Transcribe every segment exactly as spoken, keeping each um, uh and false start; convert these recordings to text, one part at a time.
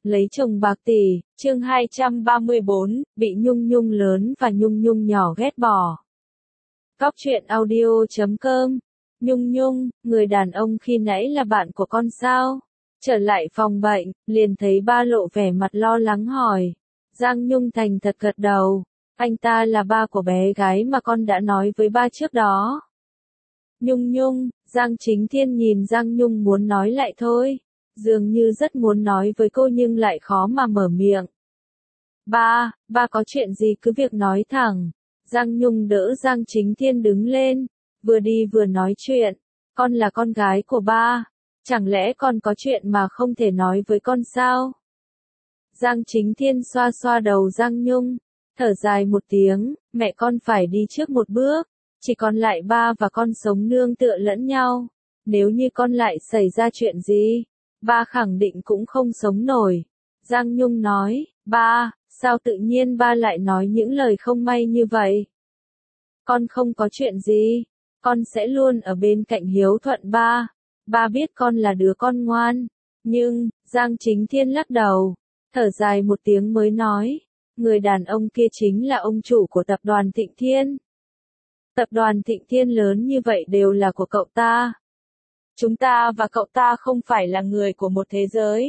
Lấy chồng bạc tỷ, chương hai trăm ba mươi bốn, bị Nhung Nhung lớn và Nhung Nhung nhỏ ghét bỏ. Cóc truyện audio chấm com. Nhung Nhung, người đàn ông khi nãy là bạn của con sao? Trở lại phòng bệnh, liền thấy ba lộ vẻ mặt lo lắng hỏi. Giang Nhung thành thật gật đầu. Anh ta là ba của bé gái mà con đã nói với ba trước đó. Nhung Nhung, Giang Chính Thiên nhìn Giang Nhung muốn nói lại thôi. Dường như rất muốn nói với cô nhưng lại khó mà mở miệng. Ba, ba có chuyện gì cứ việc nói thẳng. Giang Nhung đỡ Giang Chính Thiên đứng lên, vừa đi vừa nói chuyện. Con là con gái của ba, chẳng lẽ con có chuyện mà không thể nói với con sao? Giang Chính Thiên xoa xoa đầu Giang Nhung, thở dài một tiếng, mẹ con phải đi trước một bước, chỉ còn lại ba và con sống nương tựa lẫn nhau. Nếu như con lại xảy ra chuyện gì, ba khẳng định cũng không sống nổi. Giang Nhung nói, ba, sao tự nhiên ba lại nói những lời không may như vậy? Con không có chuyện gì, con sẽ luôn ở bên cạnh hiếu thuận ba. Ba biết con là đứa con ngoan, nhưng, Giang Chính Thiên lắc đầu, thở dài một tiếng mới nói, người đàn ông kia chính là ông chủ của tập đoàn Thịnh Thiên. Tập đoàn Thịnh Thiên lớn như vậy đều là của cậu ta. Chúng ta và cậu ta không phải là người của một thế giới.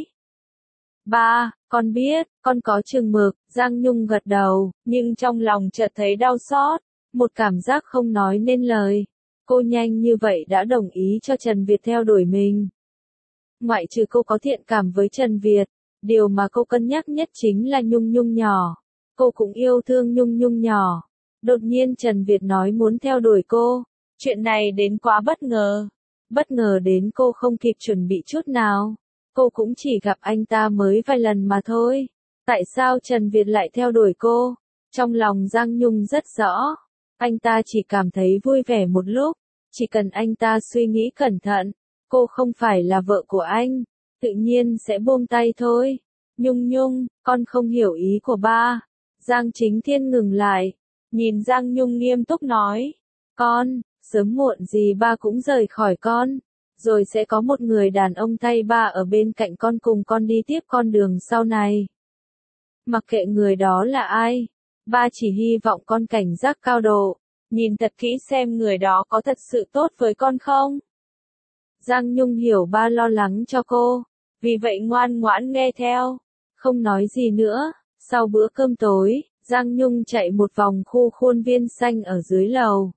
Ba, con biết, con có chừng mực, Giang Nhung gật đầu, nhưng trong lòng chợt thấy đau xót, một cảm giác không nói nên lời. Cô nhanh như vậy đã đồng ý cho Trần Việt theo đuổi mình. Ngoại trừ cô có thiện cảm với Trần Việt, điều mà cô cân nhắc nhất chính là Nhung Nhung nhỏ. Cô cũng yêu thương Nhung Nhung nhỏ. Đột nhiên Trần Việt nói muốn theo đuổi cô. Chuyện này đến quá bất ngờ. Bất ngờ đến cô không kịp chuẩn bị chút nào. Cô cũng chỉ gặp anh ta mới vài lần mà thôi. Tại sao Trần Việt lại theo đuổi cô? Trong lòng Giang Nhung rất rõ. Anh ta chỉ cảm thấy vui vẻ một lúc. Chỉ cần anh ta suy nghĩ cẩn thận. Cô không phải là vợ của anh. Tự nhiên sẽ buông tay thôi. Nhung Nhung, con không hiểu ý của ba. Giang Chính Thiên ngừng lại. Nhìn Giang Nhung nghiêm túc nói. Con, sớm muộn gì ba cũng rời khỏi con. Rồi sẽ có một người đàn ông thay ba ở bên cạnh con cùng con đi tiếp con đường sau này. Mặc kệ người đó là ai. Ba chỉ hy vọng con cảnh giác cao độ. Nhìn thật kỹ xem người đó có thật sự tốt với con không. Giang Nhung hiểu ba lo lắng cho cô. Vì vậy ngoan ngoãn nghe theo. Không nói gì nữa. Sau bữa cơm tối, Giang Nhung chạy một vòng khu khuôn viên xanh ở dưới lầu.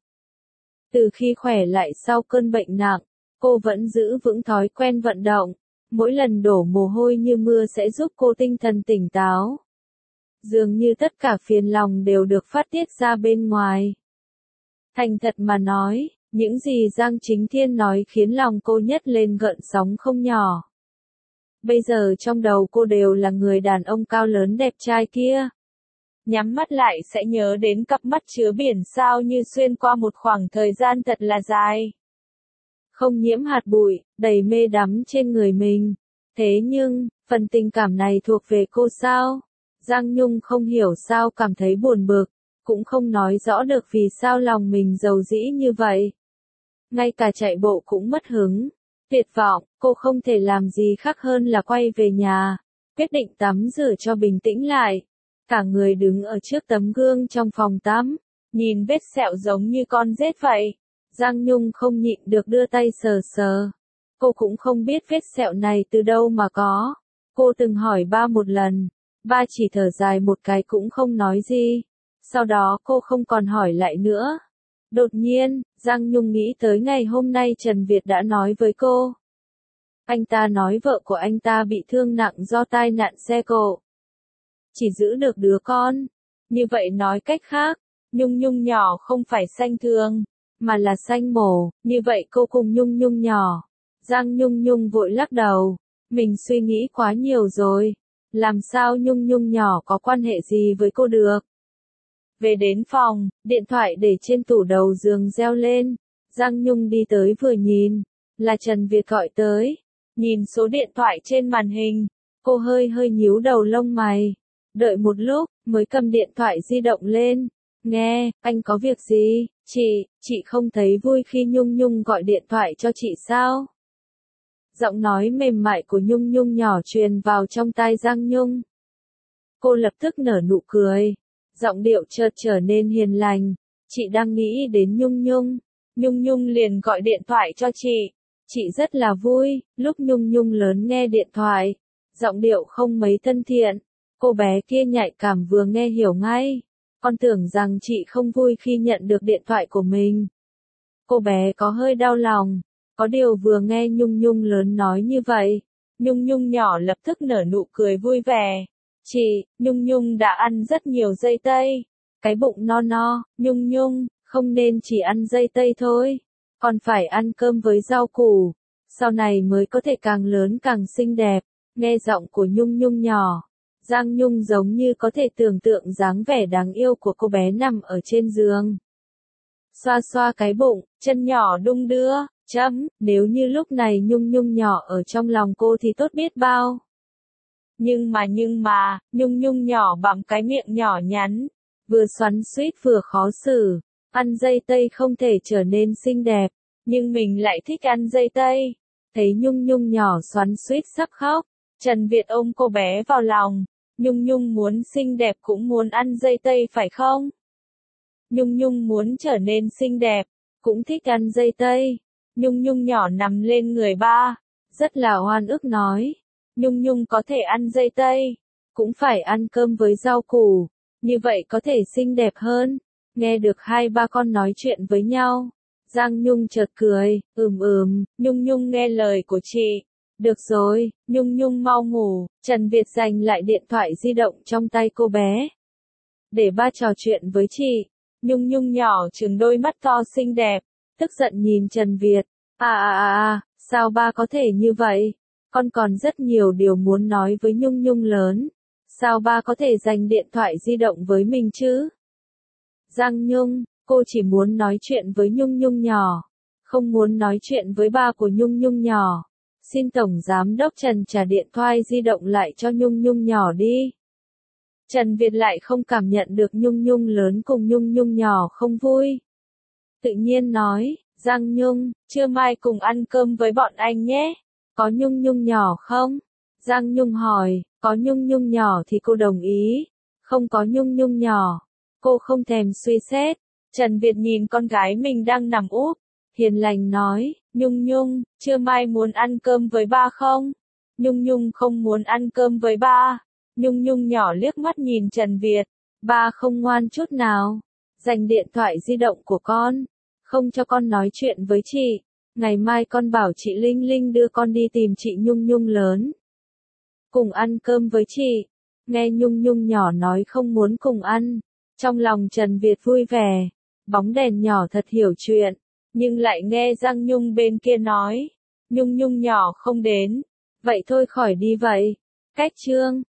Từ khi khỏe lại sau cơn bệnh nặng, cô vẫn giữ vững thói quen vận động. Mỗi lần đổ mồ hôi như mưa sẽ giúp cô tinh thần tỉnh táo. Dường như tất cả phiền lòng đều được phát tiết ra bên ngoài. Thành thật mà nói, những gì Giang Chính Thiên nói khiến lòng cô nhấc lên gợn sóng không nhỏ. Bây giờ trong đầu cô đều là người đàn ông cao lớn đẹp trai kia. Nhắm mắt lại sẽ nhớ đến cặp mắt chứa biển sao như xuyên qua một khoảng thời gian thật là dài. Không nhiễm hạt bụi, đầy mê đắm trên người mình. Thế nhưng, phần tình cảm này thuộc về cô sao? Giang Nhung không hiểu sao cảm thấy buồn bực, cũng không nói rõ được vì sao lòng mình dầu dĩ như vậy. Ngay cả chạy bộ cũng mất hứng. Tuyệt vọng, cô không thể làm gì khác hơn là quay về nhà. Quyết định tắm rửa cho bình tĩnh lại. Cả người đứng ở trước tấm gương trong phòng tắm. Nhìn vết sẹo giống như con rết vậy. Giang Nhung không nhịn được đưa tay sờ sờ. Cô cũng không biết vết sẹo này từ đâu mà có. Cô từng hỏi ba một lần. Ba chỉ thở dài một cái cũng không nói gì. Sau đó cô không còn hỏi lại nữa. Đột nhiên, Giang Nhung nghĩ tới ngày hôm nay Trần Việt đã nói với cô. Anh ta nói vợ của anh ta bị thương nặng do tai nạn xe cộ. Chỉ giữ được đứa con. Như vậy nói cách khác, Nhung Nhung nhỏ không phải sanh thường, mà là sanh mổ. Như vậy cô cùng Nhung Nhung nhỏ. Giang Nhung Nhung vội lắc đầu. Mình suy nghĩ quá nhiều rồi. Làm sao Nhung Nhung nhỏ có quan hệ gì với cô được? Về đến phòng, điện thoại để trên tủ đầu giường reo lên. Giang Nhung đi tới vừa nhìn. Là Trần Việt gọi tới. Nhìn số điện thoại trên màn hình. Cô hơi hơi nhíu đầu lông mày. Đợi một lúc, mới cầm điện thoại di động lên. Nghe, anh có việc gì? Chị, chị không thấy vui khi Nhung Nhung gọi điện thoại cho chị sao? Giọng nói mềm mại của Nhung Nhung nhỏ truyền vào trong tai Giang Nhung. Cô lập tức nở nụ cười. Giọng điệu chợt trở nên hiền lành. Chị đang nghĩ đến Nhung Nhung. Nhung Nhung liền gọi điện thoại cho chị. Chị rất là vui, lúc Nhung Nhung lớn nghe điện thoại. Giọng điệu không mấy thân thiện. Cô bé kia nhạy cảm vừa nghe hiểu ngay. Con tưởng rằng chị không vui khi nhận được điện thoại của mình. Cô bé có hơi đau lòng. Có điều vừa nghe Nhung Nhung lớn nói như vậy. Nhung Nhung nhỏ lập tức nở nụ cười vui vẻ. Chị, Nhung Nhung đã ăn rất nhiều dây tây. Cái bụng no no, Nhung Nhung, không nên chỉ ăn dây tây thôi. Còn phải ăn cơm với rau củ. Sau này mới có thể càng lớn càng xinh đẹp. Nghe giọng của Nhung Nhung nhỏ. Giang Nhung giống như có thể tưởng tượng dáng vẻ đáng yêu của cô bé nằm ở trên giường. Xoa xoa cái bụng, chân nhỏ đung đưa, chấm, nếu như lúc này Nhung Nhung nhỏ ở trong lòng cô thì tốt biết bao. Nhưng mà nhưng mà, Nhung Nhung nhỏ bặm cái miệng nhỏ nhắn, vừa xoắn xuýt vừa khó xử, ăn dây tây không thể trở nên xinh đẹp, nhưng mình lại thích ăn dây tây. Thấy Nhung Nhung nhỏ xoắn xuýt sắp khóc, Trần Việt ôm cô bé vào lòng, Nhung Nhung muốn xinh đẹp cũng muốn ăn dây tây phải không? Nhung Nhung muốn trở nên xinh đẹp, cũng thích ăn dây tây. Nhung Nhung nhỏ nằm lên người ba, rất là oan ức nói. Nhung Nhung có thể ăn dây tây, cũng phải ăn cơm với rau củ, như vậy có thể xinh đẹp hơn. Nghe được hai ba con nói chuyện với nhau, Giang Nhung chợt cười, ừm ừm, Nhung Nhung nghe lời của chị. Được rồi, Nhung Nhung mau ngủ. Trần Việt giành lại điện thoại di động trong tay cô bé. Để ba trò chuyện với chị. Nhung Nhung nhỏ trừng đôi mắt to xinh đẹp, tức giận nhìn Trần Việt. À à à à, sao ba có thể như vậy? Con còn rất nhiều điều muốn nói với Nhung Nhung lớn. Sao ba có thể giành điện thoại di động với mình chứ? Giang Nhung, cô chỉ muốn nói chuyện với Nhung Nhung nhỏ, không muốn nói chuyện với ba của Nhung Nhung nhỏ. Xin Tổng Giám đốc Trần trả điện thoại di động lại cho Nhung Nhung nhỏ đi. Trần Việt lại không cảm nhận được Nhung Nhung lớn cùng Nhung Nhung nhỏ không vui. Tự nhiên nói, Giang Nhung, trưa mai cùng ăn cơm với bọn anh nhé. Có Nhung Nhung nhỏ không? Giang Nhung hỏi, có Nhung Nhung nhỏ thì cô đồng ý. Không có Nhung Nhung nhỏ, cô không thèm suy xét. Trần Việt nhìn con gái mình đang nằm úp, hiền lành nói, Nhung Nhung, trưa mai muốn ăn cơm với ba không? Nhung Nhung không muốn ăn cơm với ba. Nhung Nhung nhỏ liếc mắt nhìn Trần Việt, ba không ngoan chút nào. Giành điện thoại di động của con, không cho con nói chuyện với chị. Ngày mai con bảo chị Linh Linh đưa con đi tìm chị Nhung Nhung lớn. Cùng ăn cơm với chị. Nghe Nhung Nhung nhỏ nói không muốn cùng ăn. Trong lòng Trần Việt vui vẻ. Bóng đèn nhỏ thật hiểu chuyện. Nhưng lại nghe Giang Nhung bên kia nói. Nhung Nhung nhỏ không đến. Vậy thôi khỏi đi vậy. Cách chương.